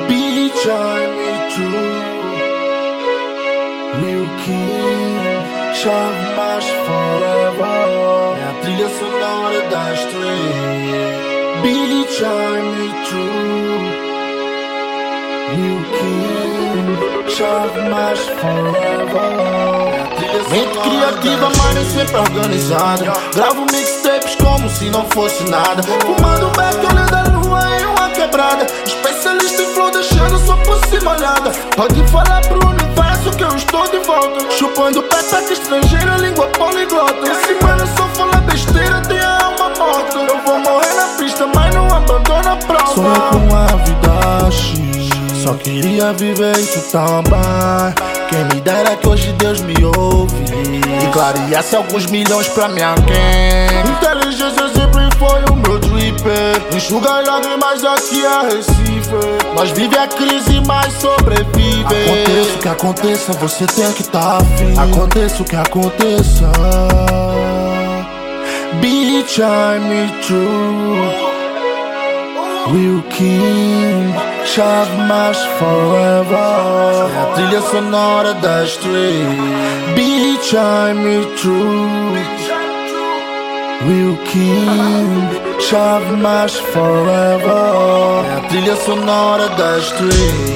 Bitch, I'm true. Lil King, Chave mais forever. É a trilha sonora da street. Bitch, I'm true. Lil King, Chave mais forever. Mente criativa, mas nem sempre organizada. Gravo mixtapes como se não fosse nada. Fumando back, olhando a lua em uma quebrada. Especialista em flow, deixando sua por cima olhada. Pode falar pro universo que eu estou de volta. Chupando petaca estrangeira, língua poliglota. Esse mano só fala besteira, tem a alma morta. Eu vou morrer na pista, mas não abandono a prova. Sonhei com a vida X, só queria viver isso também. Quem me dera que hoje Deus me ouve e clareasse alguns milhões pra minha gang. Inteligência sempre foi o meu dripper. Enxuga as lágrimas aqui a Recife. Nós vive a crise, mas sobrevive. Aconteça o que aconteça, você tem que tá afim. Aconteça o que aconteça. Bitch, I'm true. Lil King, Chave mais forever. É a trilha sonora da street. Bitch, I'm true. Lil King, Chave mais forever. É a trilha sonora da street.